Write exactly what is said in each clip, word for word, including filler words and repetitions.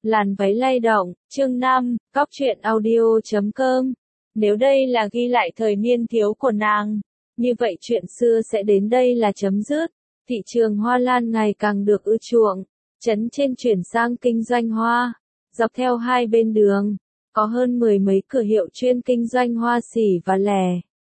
Làn váy lay động, chương năm, góc truyện audio chấm com. Nếu đây là ghi lại thời niên thiếu của nàng, như vậy chuyện xưa sẽ đến đây là chấm dứt. Thị trường hoa lan ngày càng được ưa chuộng, trấn trên chuyển sang kinh doanh hoa. Dọc theo hai bên đường, có hơn mười mấy cửa hiệu chuyên kinh doanh hoa xỉ và lẻ.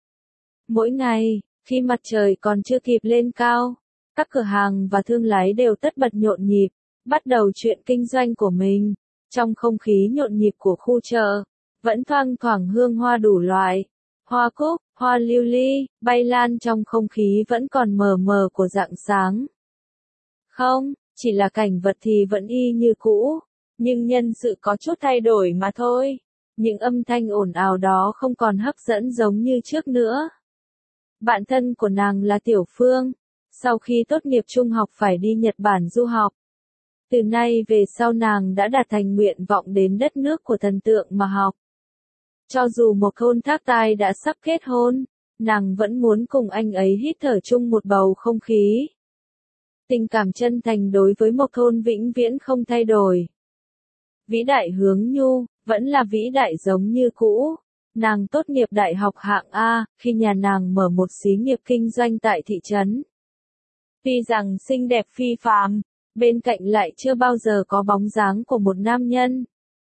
Mỗi ngày, khi mặt trời còn chưa kịp lên cao, các cửa hàng và thương lái đều tất bật nhộn nhịp, bắt đầu chuyện kinh doanh của mình. Trong không khí nhộn nhịp của khu chợ, vẫn thoang thoảng hương hoa đủ loại. Hoa cúc, hoa lưu ly, bay lan trong không khí vẫn còn mờ mờ của rạng sáng. Không, chỉ là cảnh vật thì vẫn y như cũ, nhưng nhân sự có chút thay đổi mà thôi. Những âm thanh ồn ào đó không còn hấp dẫn giống như trước nữa. Bạn thân của nàng là Tiểu Phương, sau khi tốt nghiệp trung học phải đi Nhật Bản du học. Từ nay về sau nàng đã đạt thành nguyện vọng đến đất nước của thần tượng mà học. Cho dù một hôn thác tai đã sắp kết hôn, nàng vẫn muốn cùng anh ấy hít thở chung một bầu không khí. Tình cảm chân thành đối với một hôn vĩnh viễn không thay đổi. Vĩ đại Hướng Nhu, vẫn là vĩ đại giống như cũ. Nàng tốt nghiệp đại học hạng A, khi nhà nàng mở một xí nghiệp kinh doanh tại thị trấn. Tuy rằng xinh đẹp phi phàm, bên cạnh lại chưa bao giờ có bóng dáng của một nam nhân.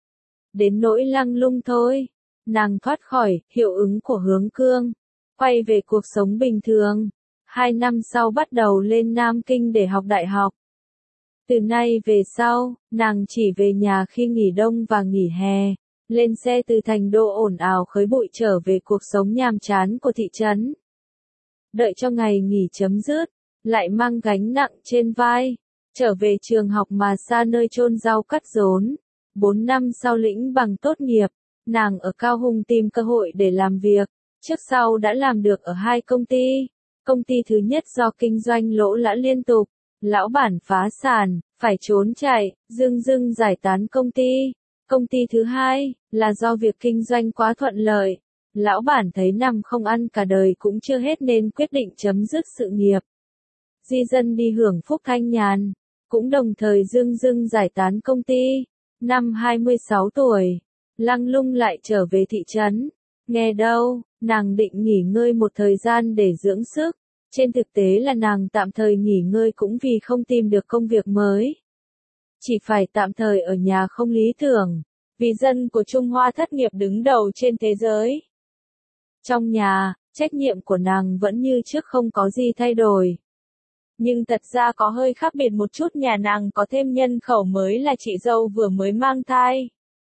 Đến nỗi Lăng Lung thôi, nàng thoát khỏi hiệu ứng của Hướng Cương, quay về cuộc sống bình thường. Hai năm sau bắt đầu lên Nam Kinh để học đại học. Từ nay về sau, nàng chỉ về nhà khi nghỉ đông và nghỉ hè, lên xe từ thành đô ồn ào khói bụi trở về cuộc sống nhàm chán của thị trấn. Đợi cho ngày nghỉ chấm dứt, lại mang gánh nặng trên vai, trở về trường học mà xa nơi chôn rau cắt rốn. Bốn năm sau lĩnh bằng tốt nghiệp, nàng ở Cao Hùng tìm cơ hội để làm việc, trước sau đã làm được ở hai công ty. Công ty thứ nhất do kinh doanh lỗ lã liên tục, lão bản phá sản, phải trốn chạy, dưng dưng giải tán công ty. Công ty thứ hai, là do việc kinh doanh quá thuận lợi, lão bản thấy nằm không ăn cả đời cũng chưa hết nên quyết định chấm dứt sự nghiệp. Di dân đi hưởng phúc thanh nhàn, cũng đồng thời dưng dưng giải tán công ty. Năm hai mươi sáu tuổi, Lăng Lung lại trở về thị trấn. Nghe đâu, nàng định nghỉ ngơi một thời gian để dưỡng sức. Trên thực tế là nàng tạm thời nghỉ ngơi cũng vì không tìm được công việc mới. Chỉ phải tạm thời ở nhà không lý tưởng, vì dân của Trung Hoa thất nghiệp đứng đầu trên thế giới. Trong nhà, trách nhiệm của nàng vẫn như trước không có gì thay đổi. Nhưng thật ra có hơi khác biệt một chút, nhà nàng có thêm nhân khẩu mới là chị dâu vừa mới mang thai.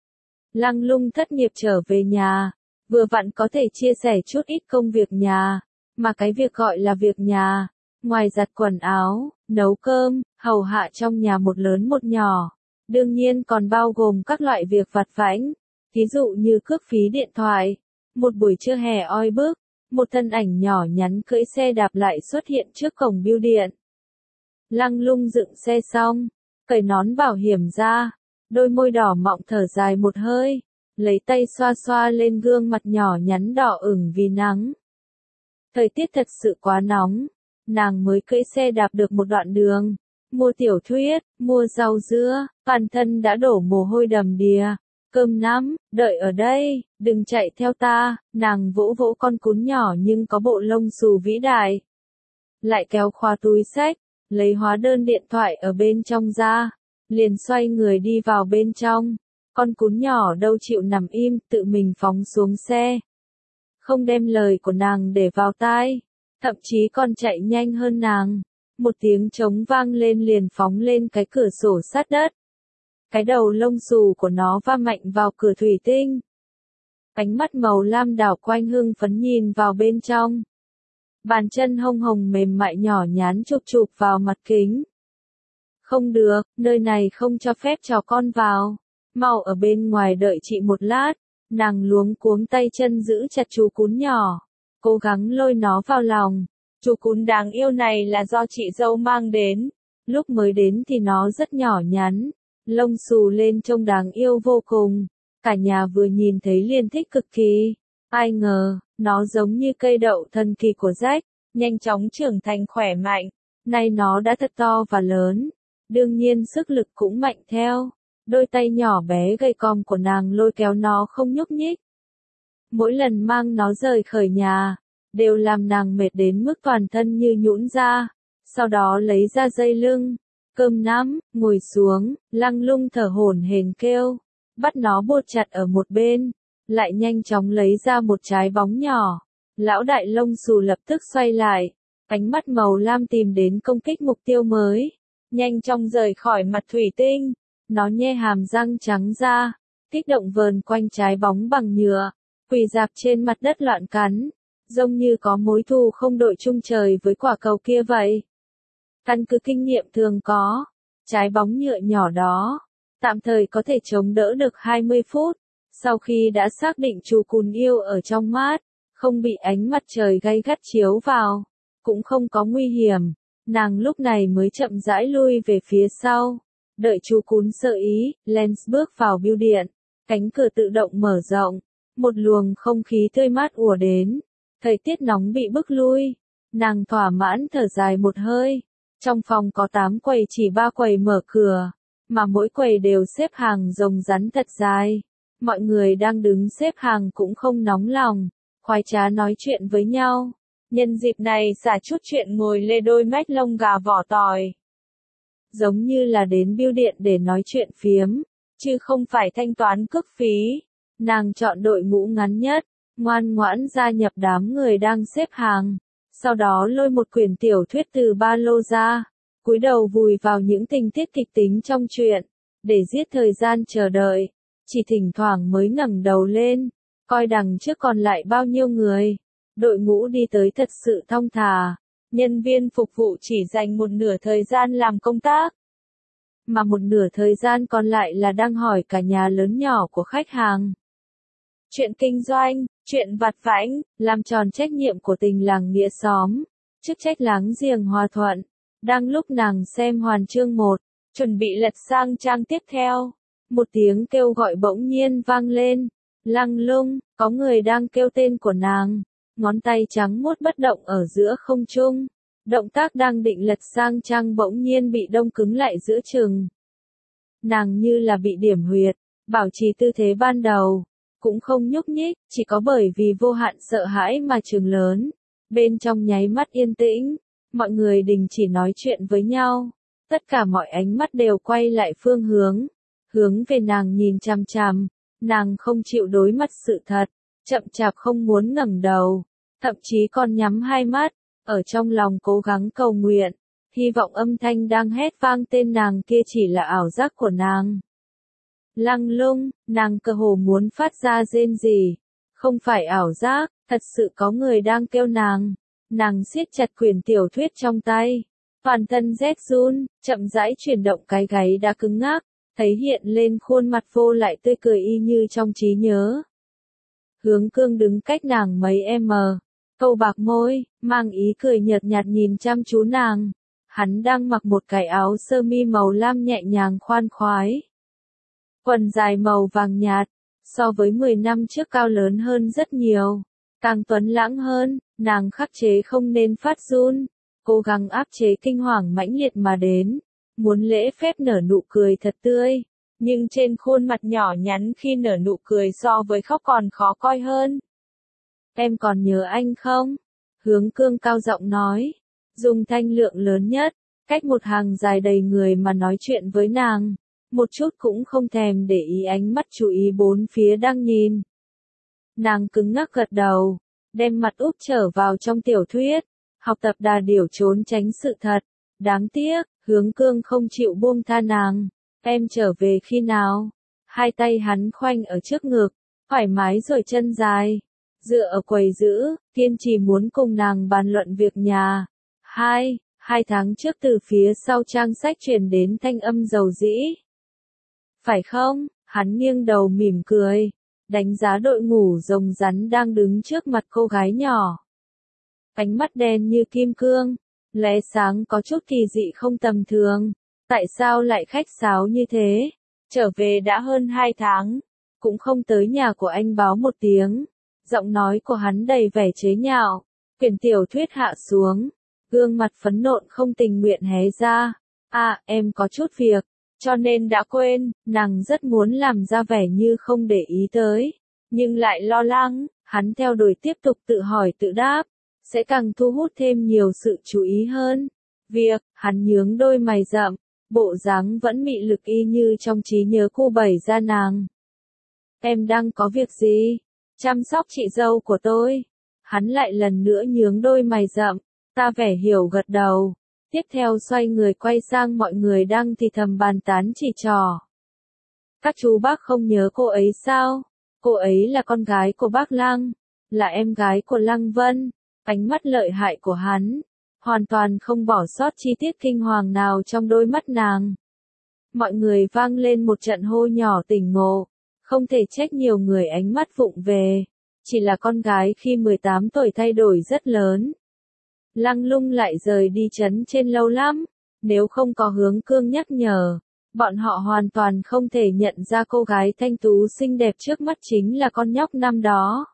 Lăng Lung thất nghiệp trở về nhà, vừa vặn có thể chia sẻ chút ít công việc nhà, mà cái việc gọi là việc nhà, ngoài giặt quần áo, nấu cơm, hầu hạ trong nhà một lớn một nhỏ, đương nhiên còn bao gồm các loại việc vặt vãnh, ví dụ như cước phí điện thoại. Một buổi trưa hè oi bức, một thân ảnh nhỏ nhắn cưỡi xe đạp lại xuất hiện trước cổng bưu điện. Lăng Lung dựng xe xong, cởi nón bảo hiểm ra, đôi môi đỏ mọng thở dài một hơi, lấy tay xoa xoa lên gương mặt nhỏ nhắn đỏ ửng vì nắng. Thời tiết thật sự quá nóng, nàng mới cưỡi xe đạp được một đoạn đường, mua tiểu thuyết, mua rau dưa, toàn thân đã đổ mồ hôi đầm đìa. Cơm nắm, đợi ở đây, đừng chạy theo ta. Nàng vỗ vỗ con cún nhỏ nhưng có bộ lông xù vĩ đại. Lại kéo khóa túi xách, lấy hóa đơn điện thoại ở bên trong ra, liền xoay người đi vào bên trong. Con cún nhỏ đâu chịu nằm im, tự mình phóng xuống xe. Không đem lời của nàng để vào tai, thậm chí còn chạy nhanh hơn nàng. Một tiếng trống vang lên liền phóng lên cái cửa sổ sát đất. Cái đầu lông xù của nó va mạnh vào cửa thủy tinh. Ánh mắt màu lam đảo quanh hưng phấn nhìn vào bên trong. Bàn chân hông hồng mềm mại nhỏ nhắn chụp chụp vào mặt kính. Không được, nơi này không cho phép trò con vào. Mau ở bên ngoài đợi chị một lát. Nàng luống cuống tay chân giữ chặt chú cún nhỏ, cố gắng lôi nó vào lòng. Chú cún đáng yêu này là do chị dâu mang đến. Lúc mới đến thì nó rất nhỏ nhắn, lông xù lên trông đáng yêu vô cùng. Cả nhà vừa nhìn thấy liền thích cực kỳ. Ai ngờ, nó giống như cây đậu thần kỳ của Jack, nhanh chóng trưởng thành khỏe mạnh. Nay nó đã thật to và lớn, đương nhiên sức lực cũng mạnh theo. Đôi tay nhỏ bé gầy còm của nàng lôi kéo nó không nhúc nhích. Mỗi lần mang nó rời khỏi nhà, đều làm nàng mệt đến mức toàn thân như nhũn ra. Sau đó lấy ra dây lưng, cơm nắm, ngồi xuống, Lăng Lung thở hổn hển kêu, bắt nó buộc chặt ở một bên, lại nhanh chóng lấy ra một trái bóng nhỏ. Lão đại lông xù lập tức xoay lại, ánh mắt màu lam tìm đến công kích mục tiêu mới, nhanh chóng rời khỏi mặt thủy tinh. Nó nhe hàm răng trắng ra, kích động vờn quanh trái bóng bằng nhựa, quỳ dạp trên mặt đất loạn cắn, giống như có mối thù không đội chung trời với quả cầu kia vậy. Căn cứ kinh nghiệm thường có, trái bóng nhựa nhỏ đó, tạm thời có thể chống đỡ được hai mươi phút, sau khi đã xác định chú cún yêu ở trong mát, không bị ánh mặt trời gay gắt chiếu vào, cũng không có nguy hiểm, nàng lúc này mới chậm rãi lui về phía sau. Đợi chú cún sơ ý, Lance bước vào bưu điện, cánh cửa tự động mở rộng, một luồng không khí tươi mát ùa đến, thời tiết nóng bị bức lui, nàng thỏa mãn thở dài một hơi. Trong phòng có tám quầy chỉ ba quầy mở cửa, mà mỗi quầy đều xếp hàng rồng rắn thật dài. Mọi người đang đứng xếp hàng cũng không nóng lòng, khoái trá nói chuyện với nhau. Nhân dịp này xả chút chuyện ngồi lê đôi mách lông gà vỏ tỏi. Giống như là đến bưu điện để nói chuyện phiếm, chứ không phải thanh toán cước phí. Nàng chọn đội ngũ ngắn nhất, ngoan ngoãn gia nhập đám người đang xếp hàng. Sau đó lôi một quyển tiểu thuyết từ ba lô ra, cúi đầu vùi vào những tình tiết kịch tính trong truyện, để giết thời gian chờ đợi. Chỉ thỉnh thoảng mới ngẩng đầu lên, coi đằng trước còn lại bao nhiêu người. Đội ngũ đi tới thật sự thong thả. Nhân viên phục vụ chỉ dành một nửa thời gian làm công tác, mà một nửa thời gian còn lại là đang hỏi cả nhà lớn nhỏ của khách hàng. Chuyện kinh doanh, chuyện vặt vãnh, làm tròn trách nhiệm của tình làng nghĩa xóm, chức trách láng giềng hòa thuận. Đang lúc nàng xem hoàn chương một, chuẩn bị lật sang trang tiếp theo, một tiếng kêu gọi bỗng nhiên vang lên. Lăng Lung, có người đang kêu tên của nàng. Ngón tay trắng muốt bất động ở giữa không trung. Động tác đang định lật sang trang bỗng nhiên bị đông cứng lại giữa chừng. Nàng như là bị điểm huyệt, bảo trì tư thế ban đầu, cũng không nhúc nhích, chỉ có bởi vì vô hạn sợ hãi mà trừng lớn. Bên trong nháy mắt yên tĩnh, mọi người đình chỉ nói chuyện với nhau. Tất cả mọi ánh mắt đều quay lại phương hướng, hướng về nàng nhìn chằm chằm. Nàng không chịu đối mặt sự thật, chậm chạp không muốn ngẩng đầu, thậm chí còn nhắm hai mắt, ở trong lòng cố gắng cầu nguyện, hy vọng âm thanh đang hét vang tên nàng kia chỉ là ảo giác của nàng. Lăng Lung, nàng cơ hồ muốn phát ra rên rỉ, không phải ảo giác, thật sự có người đang kêu nàng. Nàng siết chặt quyển tiểu thuyết trong tay, toàn thân rét run, chậm rãi chuyển động cái gáy đã cứng ngắc, thấy hiện lên khuôn mặt vô lại tươi cười y như trong trí nhớ. Hướng Cương đứng cách nàng mấy em, câu bạc môi, mang ý cười nhợt nhạt nhìn chăm chú nàng. Hắn đang mặc một cái áo sơ mi màu lam nhẹ nhàng khoan khoái. Quần dài màu vàng nhạt, so với mười năm trước cao lớn hơn rất nhiều. Càng tuấn lãng hơn, nàng khắc chế không nên phát run, cố gắng áp chế kinh hoàng mãnh liệt mà đến. Muốn lễ phép nở nụ cười thật tươi, nhưng trên khuôn mặt nhỏ nhắn khi nở nụ cười so với khóc còn khó coi hơn. Em còn nhớ anh không? Hướng Cương cao giọng nói, dùng thanh lượng lớn nhất, cách một hàng dài đầy người mà nói chuyện với nàng, một chút cũng không thèm để ý ánh mắt chú ý bốn phía đang nhìn. Nàng cứng ngắc gật đầu, đem mặt úp trở vào trong tiểu thuyết, học tập đà điểu trốn tránh sự thật. Đáng tiếc, Hướng Cương không chịu buông tha nàng. Em trở về khi nào? Hai tay hắn khoanh ở trước ngực, thoải mái rồi chân dài, dựa ở quầy giữ, kiên trì muốn cùng nàng bàn luận việc nhà. Hai, hai tháng trước từ phía sau trang sách truyền đến thanh âm dầu dĩ. Phải không? Hắn nghiêng đầu mỉm cười, đánh giá đội ngũ rồng rắn đang đứng trước mặt cô gái nhỏ. Ánh mắt đen như kim cương, lóe sáng có chút kỳ dị không tầm thường. Tại sao lại khách sáo như thế? Trở về đã hơn hai tháng, cũng không tới nhà của anh báo một tiếng. Giọng nói của hắn đầy vẻ chế nhạo. Quyển tiểu thuyết hạ xuống, gương mặt phẫn nộ không tình nguyện hé ra. À, em có chút việc. cho nên đã quên, nàng rất muốn làm ra vẻ như không để ý tới, nhưng lại lo lắng, hắn theo đuổi tiếp tục tự hỏi tự đáp, sẽ càng thu hút thêm nhiều sự chú ý hơn. Việc, hắn nhướng đôi mày rậm, bộ dáng vẫn mị lực y như trong trí nhớ cô bày ra nàng. Em đang có việc gì? Chăm sóc chị dâu của tôi. Hắn lại lần nữa nhướng đôi mày rậm, ta vẻ hiểu gật đầu. Tiếp theo xoay người quay sang mọi người đang thì thầm bàn tán chỉ trò. Các chú bác không nhớ cô ấy sao? Cô ấy là con gái của bác Lăng, là em gái của Lăng Vân. Ánh mắt lợi hại của hắn, hoàn toàn không bỏ sót chi tiết kinh hoàng nào trong đôi mắt nàng. Mọi người vang lên một trận hô nhỏ tỉnh ngộ, không thể trách nhiều người ánh mắt vụng về, chỉ là con gái khi mười tám tuổi thay đổi rất lớn. Lăng Lung lại rời đi trấn trên lâu lắm, nếu không có Hướng Cương nhắc nhở, bọn họ hoàn toàn không thể nhận ra cô gái thanh tú xinh đẹp trước mắt chính là con nhóc năm đó.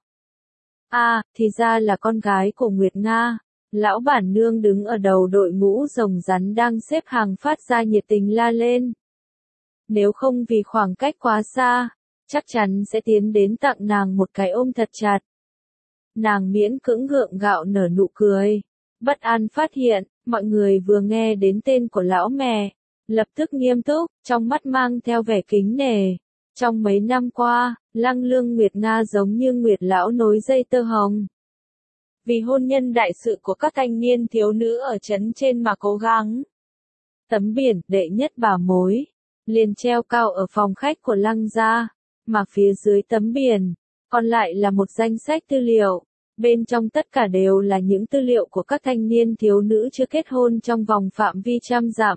À, thì ra là con gái của Nguyệt Nga. Lão bản nương đứng ở đầu đội ngũ rồng rắn đang xếp hàng phát ra nhiệt tình la lên. Nếu không vì khoảng cách quá xa, chắc chắn sẽ tiến đến tặng nàng một cái ôm thật chặt. Nàng miễn cưỡng gượng gạo nở nụ cười. Bất an phát hiện, mọi người vừa nghe đến tên của lão mẹ, lập tức nghiêm túc, trong mắt mang theo vẻ kính nể. Trong mấy năm qua, Lăng Lương Nguyệt Nga giống như Nguyệt lão nối dây tơ hồng. Vì hôn nhân đại sự của các thanh niên thiếu nữ ở trấn trên mà cố gắng. Tấm biển đệ nhất bà mối, liền treo cao ở phòng khách của Lăng gia, mà phía dưới tấm biển, còn lại là một danh sách tư liệu. Bên trong tất cả đều là những tư liệu của các thanh niên thiếu nữ chưa kết hôn trong vòng phạm vi trăm dặm.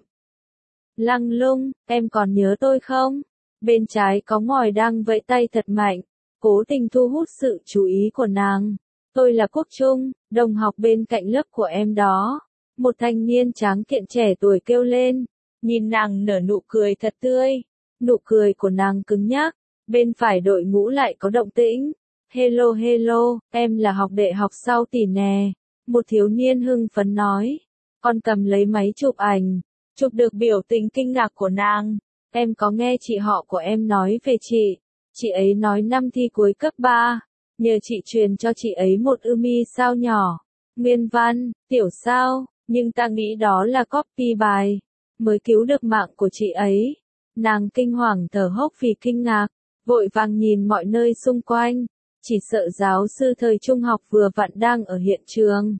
Lăng Lung, em còn nhớ tôi không? Bên trái có ngòi đang vẫy tay thật mạnh, cố tình thu hút sự chú ý của nàng. Tôi là Quốc Trung, đồng học bên cạnh lớp của em đó. Một thanh niên tráng kiện trẻ tuổi kêu lên, nhìn nàng nở nụ cười thật tươi. Nụ cười của nàng cứng nhắc, bên phải đội ngũ lại có động tĩnh. Hello hello, em là học đệ học sau tỷ nè. Một thiếu niên hưng phấn nói, con cầm lấy máy chụp ảnh, chụp được biểu tình kinh ngạc của nàng. Em có nghe chị họ của em nói về chị, chị ấy nói năm thi cuối cấp ba, nhờ chị truyền cho chị ấy một ư mi sao nhỏ, nguyên văn, tiểu sao, nhưng ta nghĩ đó là copy bài, mới cứu được mạng của chị ấy. Nàng kinh hoàng thở hốc vì kinh ngạc, vội vàng nhìn mọi nơi xung quanh, chỉ sợ giáo sư thời trung học vừa vặn đang ở hiện trường.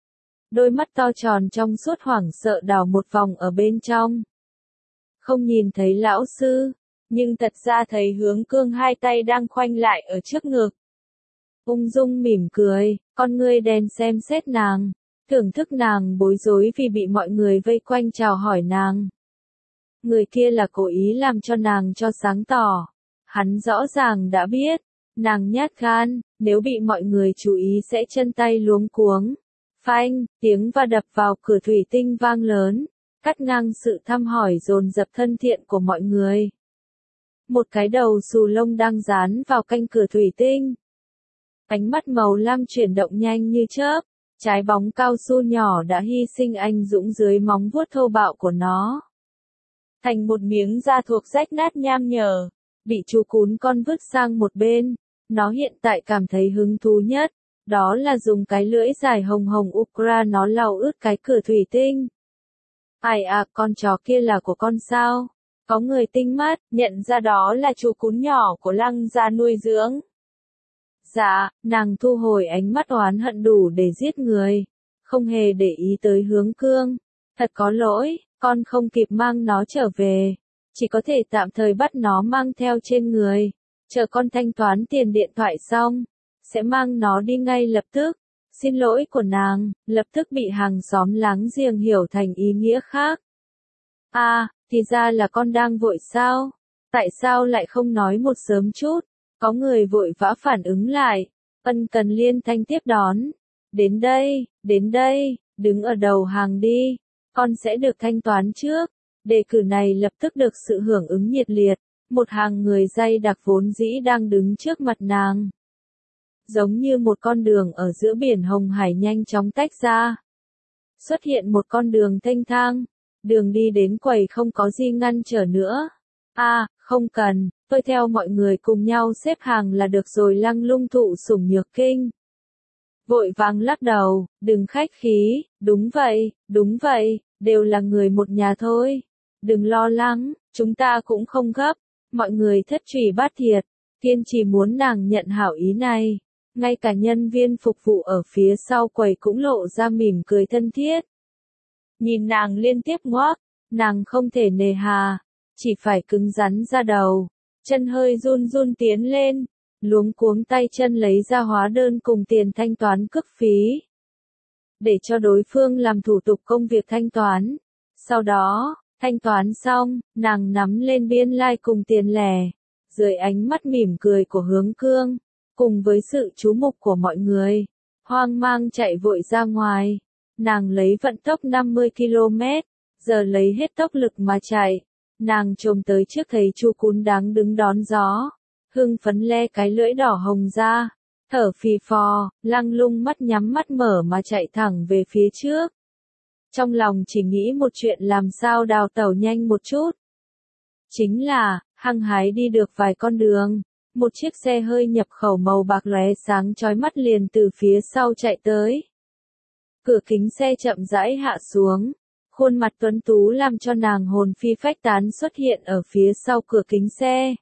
Đôi mắt to tròn trong suốt hoảng sợ đảo một vòng ở bên trong. Không nhìn thấy lão sư, nhưng thật ra thấy Hướng Cương hai tay đang khoanh lại ở trước ngực. Ung dung mỉm cười, con ngươi đen xem xét nàng, thưởng thức nàng bối rối vì bị mọi người vây quanh chào hỏi nàng. Người kia là cố ý làm cho nàng cho sáng tỏ. Hắn rõ ràng đã biết, nàng nhát gan, nếu bị mọi người chú ý sẽ chân tay luống cuống. Phanh, tiếng va đập vào cửa thủy tinh vang lớn, cắt ngang sự thăm hỏi dồn dập thân thiện của mọi người. Một cái đầu xù lông đang dán vào canh cửa thủy tinh. Ánh mắt màu lam chuyển động nhanh như chớp, trái bóng cao su nhỏ đã hy sinh anh dũng dưới móng vuốt thô bạo của nó. Thành một miếng da thuộc rách nát nham nhở, bị chú cún con vứt sang một bên. Nó hiện tại cảm thấy hứng thú nhất, đó là dùng cái lưỡi dài hồng hồng Ukra nó lau ướt cái cửa thủy tinh. Ai à, con chó kia là của con sao? Có người tinh mắt, nhận ra đó là chú cún nhỏ của Lăng gia nuôi dưỡng. Dạ, nàng thu hồi ánh mắt oán hận đủ để giết người, không hề để ý tới Hướng Cương. Thật có lỗi, con không kịp mang nó trở về, chỉ có thể tạm thời bắt nó mang theo trên người. Chờ con thanh toán tiền điện thoại xong, sẽ mang nó đi ngay lập tức. Xin lỗi của nàng, lập tức bị hàng xóm láng giềng hiểu thành ý nghĩa khác. À, thì ra là con đang vội sao? Tại sao lại không nói một sớm chút? Có người vội vã phản ứng lại, ân cần liên thanh tiếp đón. Đến đây, đến đây, đứng ở đầu hàng đi, con sẽ được thanh toán trước. Đề cử này lập tức được sự hưởng ứng nhiệt liệt, một hàng người dày đặc vốn dĩ đang đứng trước mặt nàng. Giống như một con đường ở giữa biển Hồng Hải nhanh chóng tách ra. Xuất hiện một con đường thênh thang, Đường đi đến quầy không có gì ngăn trở nữa. À, không cần, tôi theo mọi người cùng nhau xếp hàng là được rồi. Lăng Lung thụ sủng nhược kinh. Vội vàng lắc đầu, đừng khách khí, đúng vậy, đúng vậy, đều là người một nhà thôi. Đừng lo lắng, chúng ta cũng không gấp. Mọi người thất trì bát thiệt, kiên trì muốn nàng nhận hảo ý này. Ngay cả nhân viên phục vụ ở phía sau quầy cũng lộ ra mỉm cười thân thiết. Nhìn nàng liên tiếp ngoác, nàng không thể nề hà, chỉ phải cứng rắn ra đầu, chân hơi run run tiến lên, luống cuống tay chân lấy ra hóa đơn cùng tiền thanh toán cước phí. Để cho đối phương làm thủ tục công việc thanh toán. Sau đó, thanh toán xong, nàng nắm lên biên lai like cùng tiền lẻ, dưới ánh mắt mỉm cười của Hướng Cương, cùng với sự chú mục của mọi người, hoang mang chạy vội ra ngoài. Nàng lấy vận tốc năm mươi ki lô mét, giờ lấy hết tốc lực mà chạy. Nàng trồm tới trước thấy Chu Cún Đáng đứng đón gió, hưng phấn le cái lưỡi đỏ hồng ra, thở phì phò. Lăng Lung mắt nhắm mắt mở mà chạy thẳng về phía trước. Trong lòng chỉ nghĩ một chuyện làm sao đào tẩu nhanh một chút. Chính là, hăng hái đi được vài con đường, một chiếc xe hơi nhập khẩu màu bạc lóe sáng chói mắt liền từ phía sau chạy tới. Cửa kính xe chậm rãi hạ xuống, khuôn mặt tuấn tú làm cho nàng hồn phi phách tán xuất hiện ở phía sau cửa kính xe.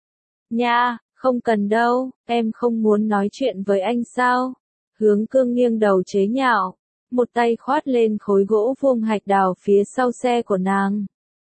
Nha, không cần đâu, em không muốn nói chuyện với anh sao? Hướng Cương nghiêng đầu chế nhạo, một tay khoát lên khối gỗ vuông hạch đào phía sau xe của nàng.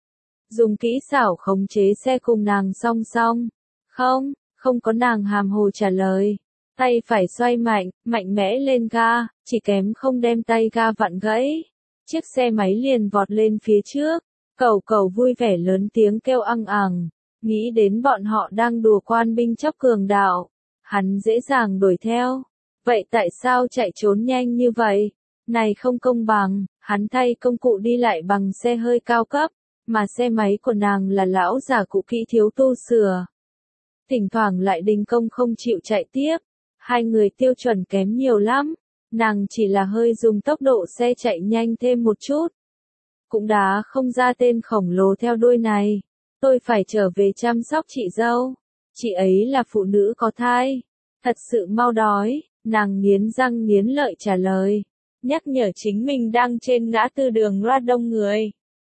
Dùng kỹ xảo khống chế xe cùng nàng song song. Không, không có, nàng hàm hồ trả lời. Tay phải xoay mạnh, mạnh mẽ lên ga, chỉ kém không đem tay ga vặn gãy. Chiếc xe máy liền vọt lên phía trước, cẩu cẩu vui vẻ lớn tiếng kêu ăng ẳng, nghĩ đến bọn họ đang đùa quan binh chóc cường đạo, hắn dễ dàng đuổi theo. Vậy tại sao chạy trốn nhanh như vậy? Này không công bằng, hắn thay công cụ đi lại bằng xe hơi cao cấp, mà xe máy của nàng là lão già cũ kỹ thiếu tu sửa. Thỉnh thoảng lại đình công không chịu chạy tiếp, hai người tiêu chuẩn kém nhiều lắm, nàng chỉ là hơi dùng tốc độ xe chạy nhanh thêm một chút. Cũng đá không ra tên khổng lồ theo đuôi này, tôi phải trở về chăm sóc chị dâu, chị ấy là phụ nữ có thai, thật sự mau đói, nàng nghiến răng nghiến lợi trả lời, nhắc nhở chính mình đang trên ngã tư đường loa đông người.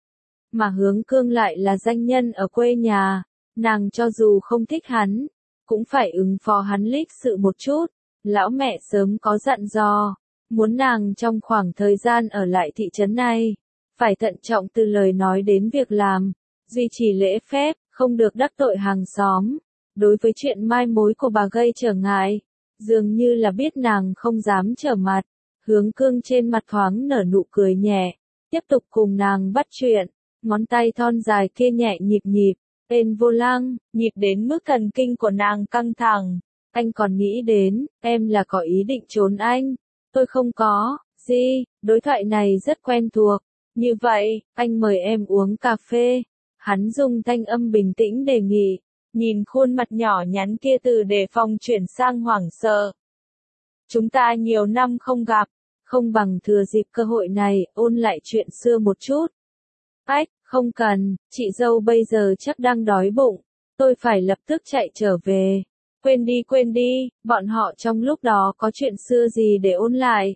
Mà Hướng Cương lại là danh nhân ở quê nhà, nàng cho dù không thích hắn, cũng phải ứng phó hắn lịch sự một chút. Lão mẹ sớm có dặn dò, muốn nàng trong khoảng thời gian ở lại thị trấn này, phải thận trọng từ lời nói đến việc làm, duy trì lễ phép, không được đắc tội hàng xóm. Đối với chuyện mai mối của bà gây trở ngại, dường như là biết nàng không dám trở mặt. Hướng Cương trên mặt thoáng nở nụ cười nhẹ, tiếp tục cùng nàng bắt chuyện, ngón tay thon dài kia nhẹ nhịp nhịp, bên vô lăng, nhịp đến mức thần kinh của nàng căng thẳng. Anh còn nghĩ đến, em là có ý định trốn anh. Tôi không có, gì, đối thoại này rất quen thuộc. Như vậy, anh mời em uống cà phê. Hắn dùng thanh âm bình tĩnh đề nghị, nhìn khuôn mặt nhỏ nhắn kia từ đề phòng chuyển sang hoảng sợ. Chúng ta nhiều năm không gặp, không bằng thừa dịp cơ hội này, ôn lại chuyện xưa một chút. Ách, không cần, chị dâu bây giờ chắc đang đói bụng, tôi phải lập tức chạy trở về. Quên đi quên đi, bọn họ trong lúc đó có chuyện xưa gì để ôn lại.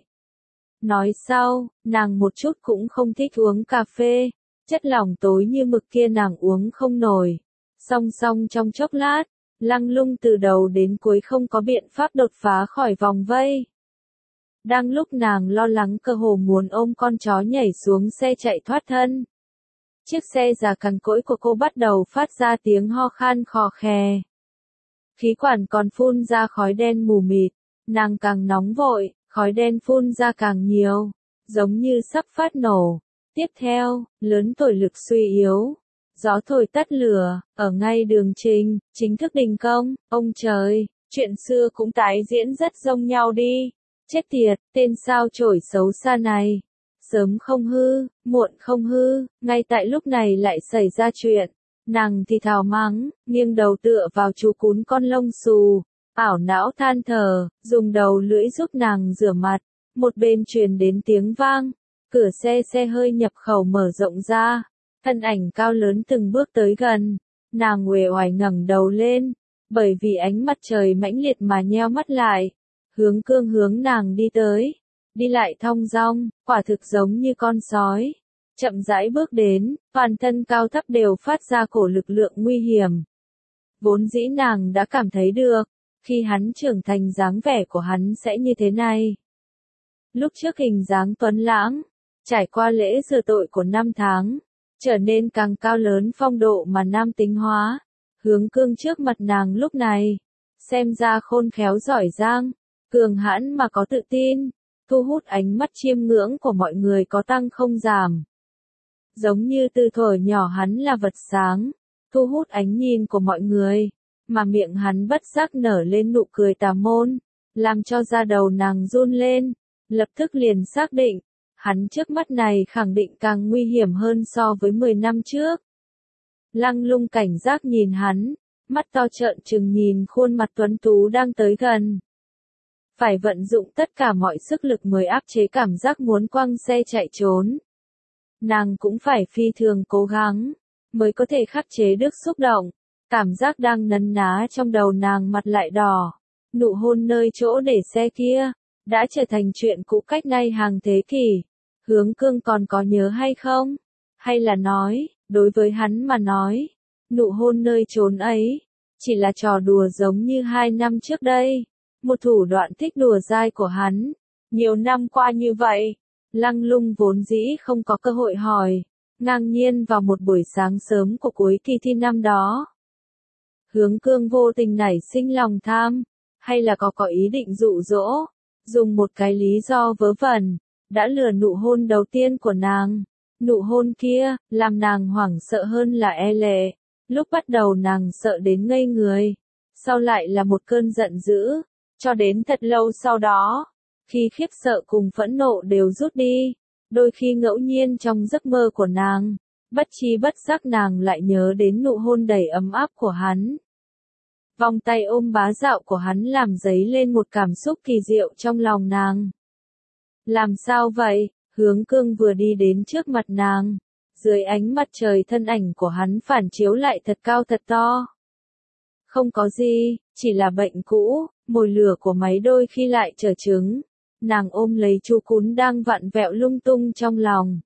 Nói sau, nàng một chút cũng không thích uống cà phê, chất lỏng tối như mực kia nàng uống không nổi. Song song trong chốc lát, Lăng Lung từ đầu đến cuối không có biện pháp đột phá khỏi vòng vây. Đang lúc nàng lo lắng cơ hồ muốn ôm con chó nhảy xuống xe chạy thoát thân. Chiếc xe già cằn cỗi của cô bắt đầu phát ra tiếng ho khan khò khè. Khí quản còn phun ra khói đen mù mịt, nàng càng nóng vội, khói đen phun ra càng nhiều, giống như sắp phát nổ. Tiếp theo, lớn thổi lực suy yếu, gió thổi tắt lửa, ở ngay đường trình, chính thức đình công. Ông trời, chuyện xưa cũng tái diễn rất giống nhau đi. Chết tiệt, tên sao chổi xấu xa này. Sớm không hư, muộn không hư, ngay tại lúc này lại xảy ra chuyện. Nàng thì thào mắng, nghiêng đầu tựa vào chú cún con lông xù, ảo não than thở, dùng đầu lưỡi giúp nàng rửa mặt. Một bên truyền đến tiếng vang, Cửa xe xe hơi nhập khẩu mở rộng ra, thân ảnh cao lớn từng bước tới gần, nàng uể oải ngẩng đầu lên, bởi vì ánh mặt trời mãnh liệt mà nheo mắt lại, Hướng Cương hướng nàng đi tới, đi lại thong dong, quả thực giống như con sói, chậm rãi bước đến, toàn thân cao thấp đều phát ra cổ lực lượng nguy hiểm. Vốn dĩ nàng đã cảm thấy được, khi hắn trưởng thành dáng vẻ của hắn sẽ như thế này. Lúc trước hình dáng tuấn lãng, trải qua lễ rửa tội của năm tháng, trở nên càng cao lớn phong độ mà nam tính hóa. Hướng Cương trước mặt nàng lúc này, xem ra khôn khéo giỏi giang, cường hãn mà có tự tin, thu hút ánh mắt chiêm ngưỡng của mọi người có tăng không giảm. Giống như từ thuở nhỏ hắn là vật sáng, thu hút ánh nhìn của mọi người, mà miệng hắn bất giác nở lên nụ cười tà môn, làm cho da đầu nàng run lên, lập tức liền xác định, hắn trước mắt này khẳng định càng nguy hiểm hơn so với mười năm trước. Lăng Lung cảnh giác nhìn hắn, mắt to trợn trừng nhìn khuôn mặt tuấn tú đang tới gần. Phải vận dụng tất cả mọi sức lực mới áp chế cảm giác muốn quăng xe chạy trốn. Nàng cũng phải phi thường cố gắng, mới có thể khắc chế được xúc động, cảm giác đang nấn ná trong đầu nàng mặt lại đỏ. Nụ hôn nơi chỗ để xe kia, đã trở thành chuyện cũ cách nay hàng thế kỷ. Hướng Cương còn có nhớ hay không? Hay là nói, đối với hắn mà nói, nụ hôn nơi trốn ấy, chỉ là trò đùa giống như hai năm trước đây, một thủ đoạn thích đùa dai của hắn. Nhiều năm qua như vậy, Lăng Lung vốn dĩ không có cơ hội hỏi, ngang nhiên vào một buổi sáng sớm của cuối kỳ thi năm đó. Hướng Cương vô tình nảy sinh lòng tham, hay là có có ý định dụ dỗ, dùng một cái lý do vớ vẩn, đã lừa nụ hôn đầu tiên của nàng. Nụ hôn kia, làm nàng hoảng sợ hơn là e lệ, lúc bắt đầu nàng sợ đến ngây người, sau lại là một cơn giận dữ, cho đến thật lâu sau đó, khi khiếp sợ cùng phẫn nộ đều rút đi, đôi khi ngẫu nhiên trong giấc mơ của nàng, bất chi bất giác nàng lại nhớ đến nụ hôn đầy ấm áp của hắn. Vòng tay ôm bá dạo của hắn làm dấy lên một cảm xúc kỳ diệu trong lòng nàng. Làm sao vậy? Hướng Cương vừa đi đến trước mặt nàng, dưới ánh mặt trời thân ảnh của hắn phản chiếu lại thật cao thật to. Không có gì, chỉ là bệnh cũ, mồi lửa của máy đôi khi lại trở trứng. Nàng ôm lấy chú cún đang vặn vẹo lung tung trong lòng.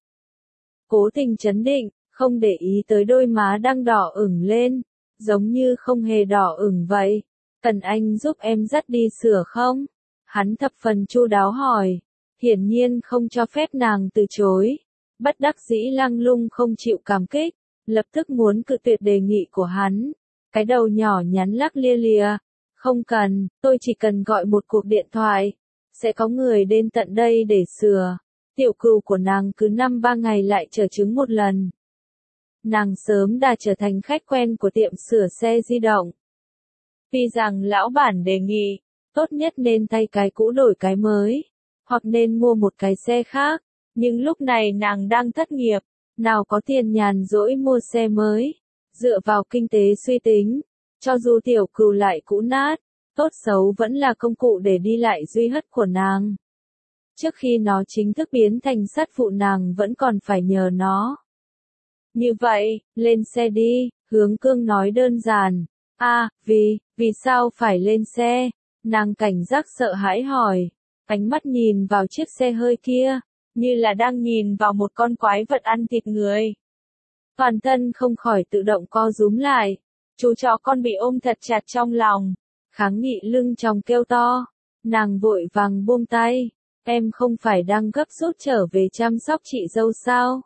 Cố tình trấn định, không để ý tới đôi má đang đỏ ửng lên, giống như không hề đỏ ửng vậy. Cần anh giúp em dắt đi sửa không? Hắn thập phần chu đáo hỏi. Hiển nhiên không cho phép nàng từ chối. Bất đắc dĩ Lăng Lung không chịu cảm kích, lập tức muốn cự tuyệt đề nghị của hắn. Cái đầu nhỏ nhắn lắc lia lìa. Không cần, tôi chỉ cần gọi một cuộc điện thoại. Sẽ có người đến tận đây để sửa. Tiểu cừu của nàng cứ năm ba ngày lại trở trứng một lần. Nàng sớm đã trở thành khách quen của tiệm sửa xe di động. Vì rằng lão bản đề nghị, tốt nhất nên thay cái cũ đổi cái mới, hoặc nên mua một cái xe khác, nhưng lúc này nàng đang thất nghiệp, nào có tiền nhàn rỗi mua xe mới. Dựa vào kinh tế suy tính, cho dù tiểu cừu lại cũ nát, tốt xấu vẫn là công cụ để đi lại duy nhất của nàng. Trước khi nó chính thức biến thành sắt phụ nàng vẫn còn phải nhờ nó. Như vậy, lên xe đi, Hướng Cương nói đơn giản. À, vì, vì sao phải lên xe? Nàng cảnh giác sợ hãi hỏi. Ánh mắt nhìn vào chiếc xe hơi kia, như là đang nhìn vào một con quái vật ăn thịt người. Toàn thân không khỏi tự động co rúm lại. Chú chó con bị ôm thật chặt trong lòng. Kháng nghị lưng tròng kêu to. Nàng vội vàng buông tay. Em không phải đang gấp rút trở về chăm sóc chị dâu sao?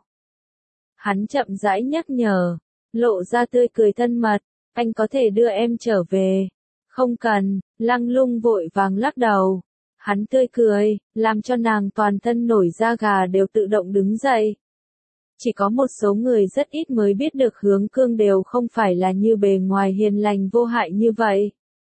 Hắn chậm rãi nhắc nhở, lộ ra tươi cười thân mật, anh có thể đưa em trở về. Không cần, Lăng Lung vội vàng lắc đầu. Hắn tươi cười, làm cho nàng toàn thân nổi da gà đều tự động đứng dậy. Chỉ có một số người rất ít mới biết được Hướng Cương đều không phải là như bề ngoài hiền lành vô hại như vậy.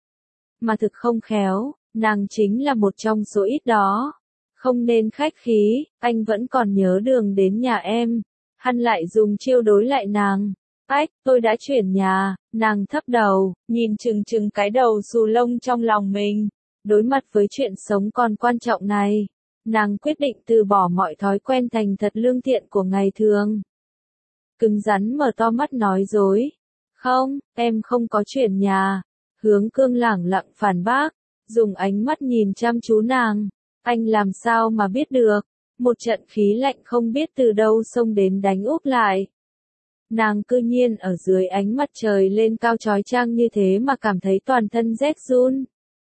Mà thực không khéo, nàng chính là một trong số ít đó. Không nên khách khí, anh vẫn còn nhớ đường đến nhà em. Hắn lại dùng chiêu đối lại nàng. Ách, tôi đã chuyển nhà, nàng thấp đầu, nhìn chừng chừng cái đầu xù lông trong lòng mình. Đối mặt với chuyện sống còn quan trọng này, Nàng quyết định từ bỏ mọi thói quen thành thật lương thiện của ngày thường. Cứng rắn mở to mắt nói dối. Không, em không có chuyển nhà. Hướng Cương lẳng lặng phản bác, dùng ánh mắt nhìn chăm chú nàng. Anh làm sao mà biết được? Một trận khí lạnh không biết từ đâu xông đến đánh úp lại. Nàng cư nhiên ở dưới ánh mặt trời lên cao chói chang như thế mà cảm thấy toàn thân rét run.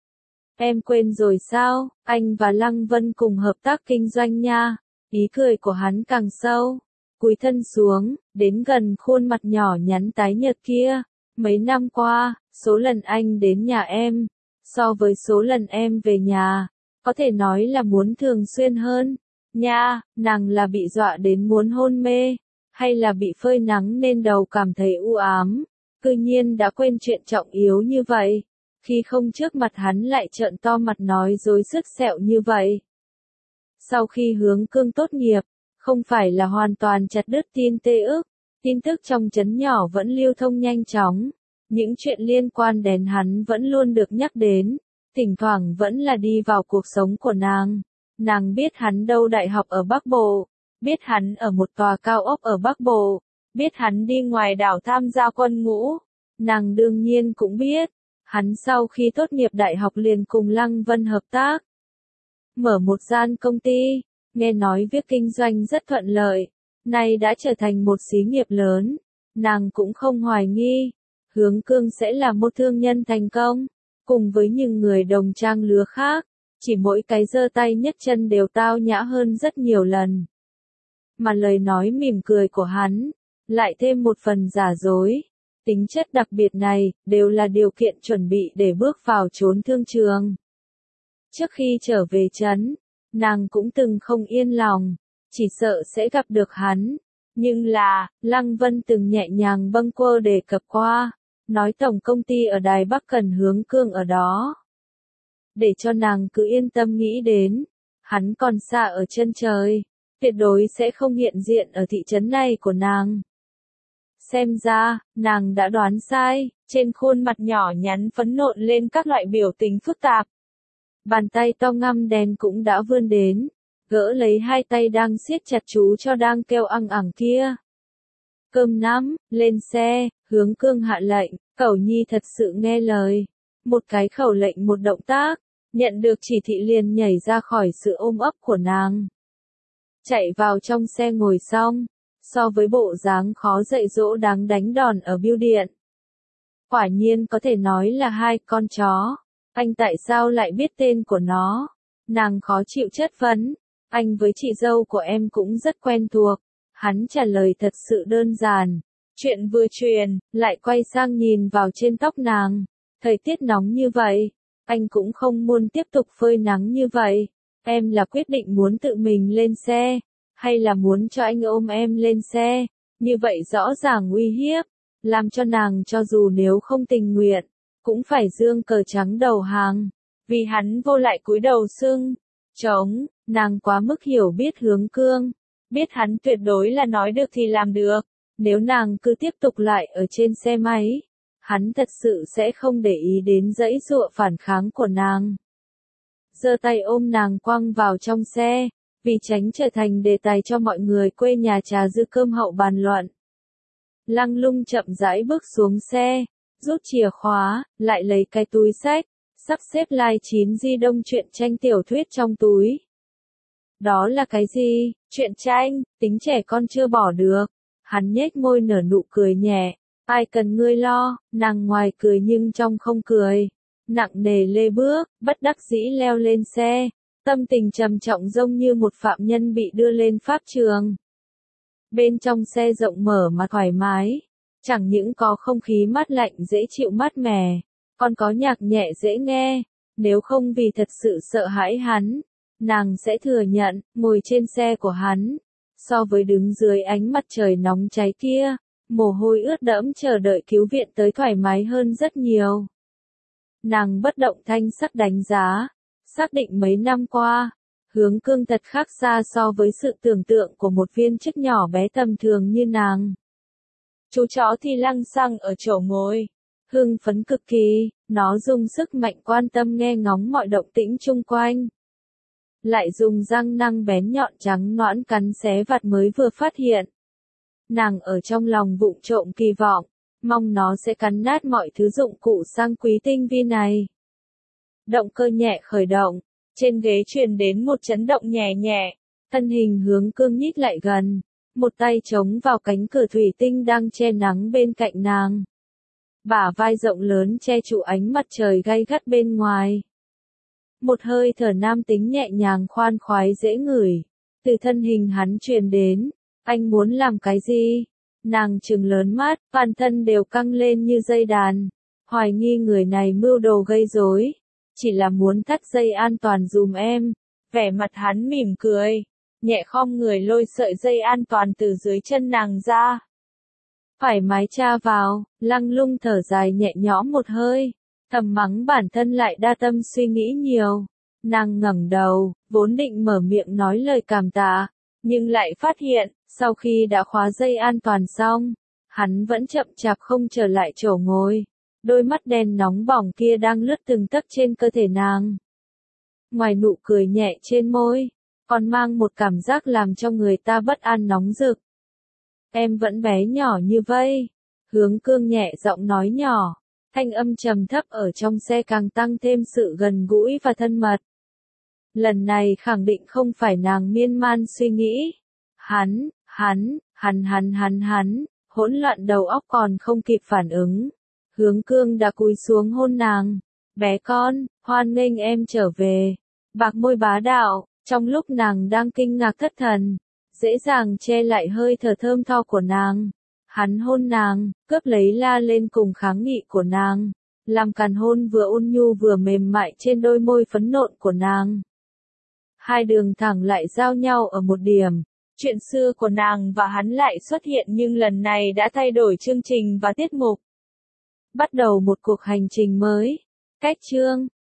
Em quên rồi sao, anh và Lăng Vân cùng hợp tác kinh doanh nha. Ý cười của hắn càng sâu. Cúi thân xuống, đến gần khuôn mặt nhỏ nhắn tái nhợt kia. Mấy năm qua, số lần anh đến nhà em, so với số lần em về nhà, có thể nói là muốn thường xuyên hơn. Nha, nàng là bị dọa đến muốn hôn mê, hay là bị phơi nắng nên đầu cảm thấy u ám, cư nhiên đã quên chuyện trọng yếu như vậy. Khi không trước mặt hắn lại trợn to mặt nói dối sứt sẹo như vậy. Sau khi Hướng Cương tốt nghiệp, không phải là hoàn toàn chặt đứt tin tê ức, tin tức trong trấn nhỏ vẫn lưu thông nhanh chóng. Những chuyện liên quan đến hắn vẫn luôn được nhắc đến, thỉnh thoảng vẫn là đi vào cuộc sống của nàng. Nàng biết hắn đâu đại học ở Bắc Bộ, biết hắn ở một tòa cao ốc ở Bắc Bộ, biết hắn đi ngoài đảo tham gia quân ngũ. Nàng đương nhiên cũng biết, hắn sau khi tốt nghiệp đại học liền cùng Lăng Vân hợp tác. Mở một gian công ty, nghe nói việc kinh doanh rất thuận lợi, nay đã trở thành một xí nghiệp lớn. Nàng cũng không hoài nghi, Hướng Cương sẽ là một thương nhân thành công, cùng với những người đồng trang lứa khác, chỉ mỗi cái giơ tay nhấc chân đều tao nhã hơn rất nhiều lần. Mà lời nói mỉm cười của hắn, lại thêm một phần giả dối. Tính chất đặc biệt này, đều là điều kiện chuẩn bị để bước vào chốn thương trường. Trước khi trở về trấn, nàng cũng từng không yên lòng, chỉ sợ sẽ gặp được hắn. Nhưng là, Lăng Vân từng nhẹ nhàng bâng quơ đề cập qua, nói tổng công ty ở Đài Bắc cần Hướng Cương ở đó. Để cho nàng cứ yên tâm nghĩ đến, hắn còn xa ở chân trời, tuyệt đối sẽ không hiện diện ở thị trấn này của nàng. Xem ra, nàng đã đoán sai, trên khuôn mặt nhỏ nhắn phấn nộn lên các loại biểu tình phức tạp. Bàn tay to ngăm đen cũng đã vươn đến, gỡ lấy hai tay đang siết chặt chú cho đang kêu ăng ẳng kia. Cơm nắm, lên xe, Hướng Cương hạ lệnh, Cẩu Nhi thật sự nghe lời. Một cái khẩu lệnh một động tác, nhận được chỉ thị liền nhảy ra khỏi sự ôm ấp của nàng. Chạy vào trong xe ngồi xong, so với bộ dáng khó dạy dỗ đáng đánh đòn ở bưu điện. Quả nhiên có thể nói là hai con chó. Anh tại sao lại biết tên của nó? Nàng khó chịu chất vấn. Anh với chị dâu của em cũng rất quen thuộc. Hắn trả lời thật sự đơn giản. Chuyện vừa truyền, lại quay sang nhìn vào trên tóc nàng. Thời tiết nóng như vậy, anh cũng không muốn tiếp tục phơi nắng như vậy. Em là quyết định muốn tự mình lên xe, hay là muốn cho anh ôm em lên xe? Như vậy rõ ràng uy hiếp, làm cho nàng cho dù nếu không tình nguyện, cũng phải giương cờ trắng đầu hàng. Vì hắn vô lại cúi đầu sưng, trống, nàng quá mức hiểu biết Hướng Cương, biết hắn tuyệt đối là nói được thì làm được. Nếu nàng cứ tiếp tục lại ở trên xe máy, hắn thật sự sẽ không để ý đến dãy dụa phản kháng của nàng. Giơ tay ôm nàng quăng vào trong xe, vì tránh trở thành đề tài cho mọi người quê nhà trà dư cơm hậu bàn luận. Lăng Lung chậm rãi bước xuống xe, rút chìa khóa, lại lấy cái túi xách, sắp xếp like chín di đông truyện tranh tiểu thuyết trong túi. Đó là cái gì? Truyện tranh, tính trẻ con chưa bỏ được. Hắn nhếch môi nở nụ cười nhẹ. Ai cần ngươi lo, nàng ngoài cười nhưng trong không cười. Nặng nề lê bước, bất đắc dĩ leo lên xe. Tâm tình trầm trọng giống như một phạm nhân bị đưa lên pháp trường. Bên trong xe rộng mở mà thoải mái. Chẳng những có không khí mát lạnh dễ chịu mát mẻ, còn có nhạc nhẹ dễ nghe. Nếu không vì thật sự sợ hãi hắn, nàng sẽ thừa nhận, ngồi trên xe của hắn, so với đứng dưới ánh mặt trời nóng cháy kia, mồ hôi ướt đẫm chờ đợi cứu viện tới thoải mái hơn rất nhiều. Nàng bất động thanh sắc đánh giá, xác định mấy năm qua, Hướng Cương thật khác xa so với sự tưởng tượng của một viên chức nhỏ bé tầm thường như nàng. Chú chó thì lăng xăng ở chỗ ngồi, hưng phấn cực kỳ, nó dùng sức mạnh quan tâm nghe ngóng mọi động tĩnh chung quanh. lại dùng răng nanh bén nhọn trắng nõn cắn xé vặt mới vừa phát hiện. Nàng ở trong lòng vụng trộm kỳ vọng, mong nó sẽ cắn nát mọi thứ dụng cụ sang quý tinh vi này. Động cơ nhẹ khởi động, trên ghế truyền đến một chấn động nhẹ nhẹ, thân hình Hướng Cương nhích lại gần, một tay chống vào cánh cửa thủy tinh đang che nắng bên cạnh nàng. Bả vai rộng lớn che trụ ánh mặt trời gay gắt bên ngoài. Một hơi thở nam tính nhẹ nhàng khoan khoái dễ ngửi, từ thân hình hắn truyền đến, anh muốn làm cái gì? Nàng trừng lớn mắt, toàn thân đều căng lên như dây đàn, hoài nghi người này mưu đồ gây rối, chỉ là muốn thắt dây an toàn dùm em. Vẻ mặt hắn mỉm cười, nhẹ khom người lôi sợi dây an toàn từ dưới chân nàng ra. Phải mái tra vào, Lăng Lung thở dài nhẹ nhõm một hơi, thầm mắng bản thân lại đa tâm suy nghĩ nhiều. Nàng ngẩng đầu, vốn định mở miệng nói lời cảm tạ, nhưng lại phát hiện, sau khi đã khóa dây an toàn xong, hắn vẫn chậm chạp không trở lại chỗ ngồi. Đôi mắt đen nóng bỏng kia đang lướt từng tấc trên cơ thể nàng. Ngoài nụ cười nhẹ trên môi, còn mang một cảm giác làm cho người ta bất an nóng rực. Em vẫn bé nhỏ như vây. Hướng Cương nhẹ giọng nói nhỏ, thanh âm trầm thấp ở trong xe càng tăng thêm sự gần gũi và thân mật. Lần này khẳng định không phải nàng miên man suy nghĩ. Hắn, hắn, hắn hắn hắn hắn, hỗn loạn đầu óc còn không kịp phản ứng. Hướng Cương đã cúi xuống hôn nàng. Bé con, hoan nghênh em trở về. Bạc môi bá đạo, trong lúc nàng đang kinh ngạc thất thần, dễ dàng che lại hơi thở thơm tho của nàng. Hắn hôn nàng, cướp lấy la lên cùng kháng nghị của nàng, làm càn hôn vừa ôn nhu vừa mềm mại trên đôi môi phấn nộn của nàng. Hai đường thẳng lại giao nhau ở một điểm. Chuyện xưa của nàng và hắn lại xuất hiện nhưng lần này đã thay đổi chương trình và tiết mục. Bắt đầu một cuộc hành trình mới. Cách chương